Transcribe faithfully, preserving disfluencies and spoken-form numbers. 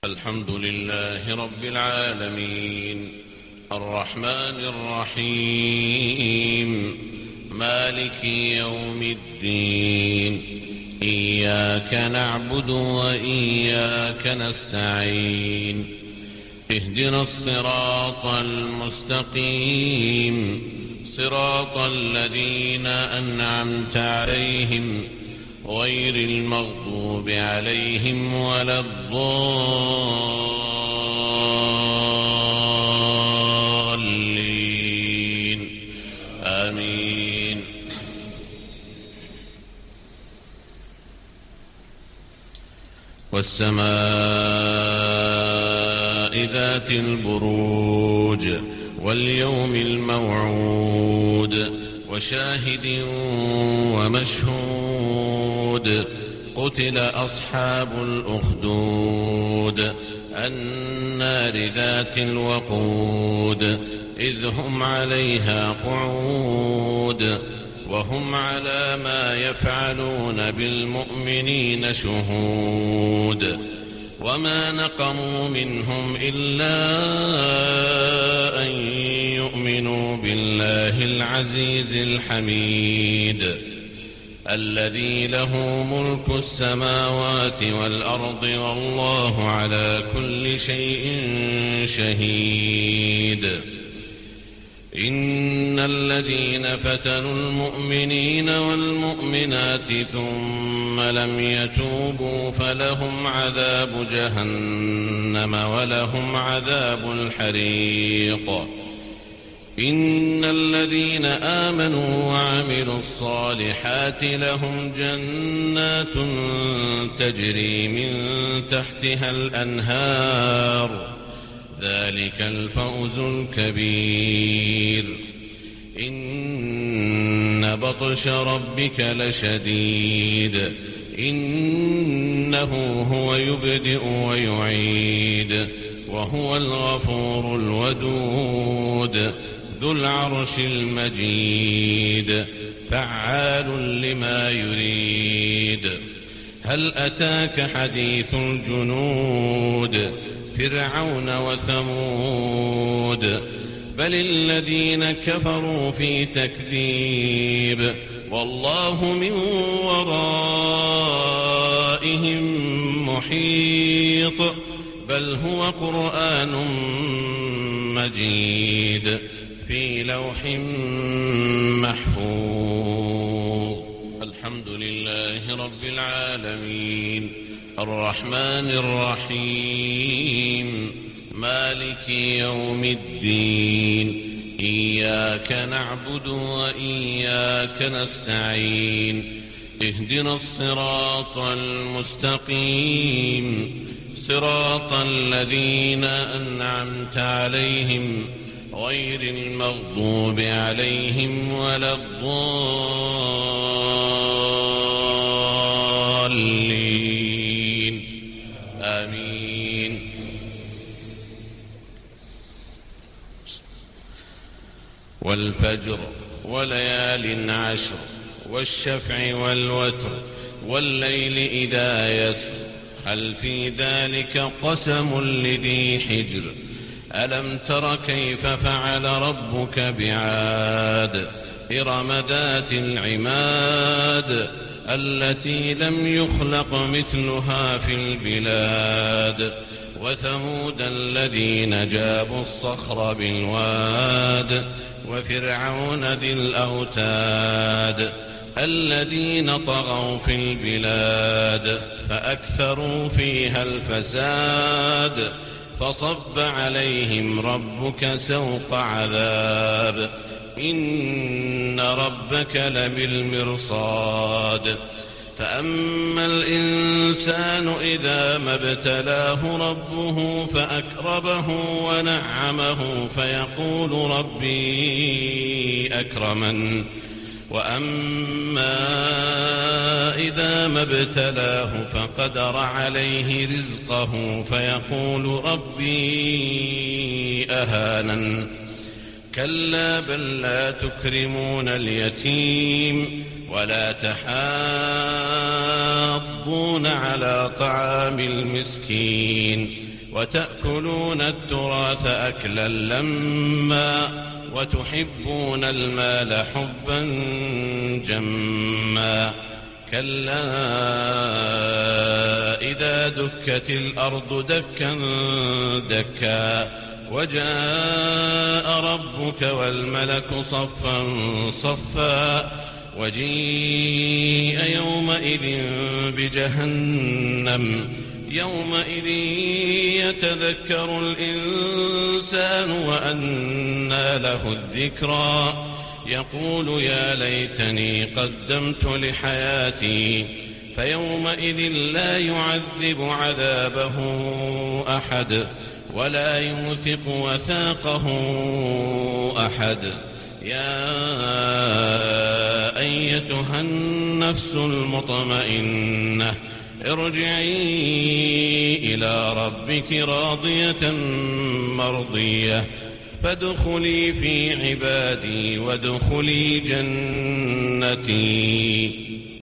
الحمد لله رب العالمين الرحمن الرحيم مالك يوم الدين إياك نعبد وإياك نستعين اهدنا الصراط المستقيم صراط الذين أنعمت عليهم غير المغضوب عليهم ولا الضالين آمين. والسماء ذات البروج واليوم الموعود وشاهد ومشهود قتل أصحاب الأخدود النار ذات الوقود إذ هم عليها قعود وهم على ما يفعلون بالمؤمنين شهود وما نقموا منهم إلا أن يؤمنوا بالله العزيز الحميد الذي له ملك السماوات والأرض والله على كل شيء شهيد. إن الذين فتنوا المؤمنين والمؤمنات ثم لم يتوبوا فلهم عذاب جهنم ولهم عذاب الحريق. إن الذين آمنوا وعملوا الصالحات لهم جنات تجري من تحتها الأنهار ذلك الفوز الكبير. إن بطش ربك لشديد إنه هو يبدئ ويعيد وهو الغفور الودود ذو العرش المجيد فعال لما يريد. هل أتاك حديث الجنود فرعون وثمود بل الذين كفروا في تكذيب والله من ورائهم محيط بل هو قرآن مجيد في لوح محفوظ. الحمد لله رب العالمين الرحمن الرحيم مالك يوم الدين إياك نعبد وإياك نستعين اهدنا الصراط المستقيم صراط الذين أنعمت عليهم غير المغضوب عليهم ولا الضالين آمين. والفجر وليال عشر والشفع والوتر والليل إذا يسر هل في ذلك قسم لذي حجر ألم تر كيف فعل ربك بعاد إرم ذات العماد التي لم يخلق مثلها في البلاد وثمود الذين جابوا الصخر بالواد وفرعون ذي الأوتاد الذين طغوا في البلاد فأكثروا فيها الفساد فصب عليهم ربك سوط عذاب إن ربك لبالمرصاد. فأما الإنسان إذا ما ابتلاه ربه فأكرمه ونعمه فيقول ربي أكرمن وأما إذا ما ابتلاه فقدر عليه رزقه فيقول ربي أهانن كلا بل لا تكرمون اليتيم ولا تحاضون على طعام المسكين وتأكلون التراث أكلا لما وتحبون المال حبا جما كلا إذا دكت الأرض دكا دكا وجاء ربك والملك صفا صفا وجيء يومئذ بجهنم يومئذ يتذكر الإنسان وأنى له الذكرى يقول يا ليتني قدمت لحياتي فيومئذ لا يعذب عذابه أحد ولا يوثق وثاقه أحد يا أيتها النفس المطمئنة ارجعي إلى ربك راضية مرضية فادخلي في عبادي وادخلي جنتي.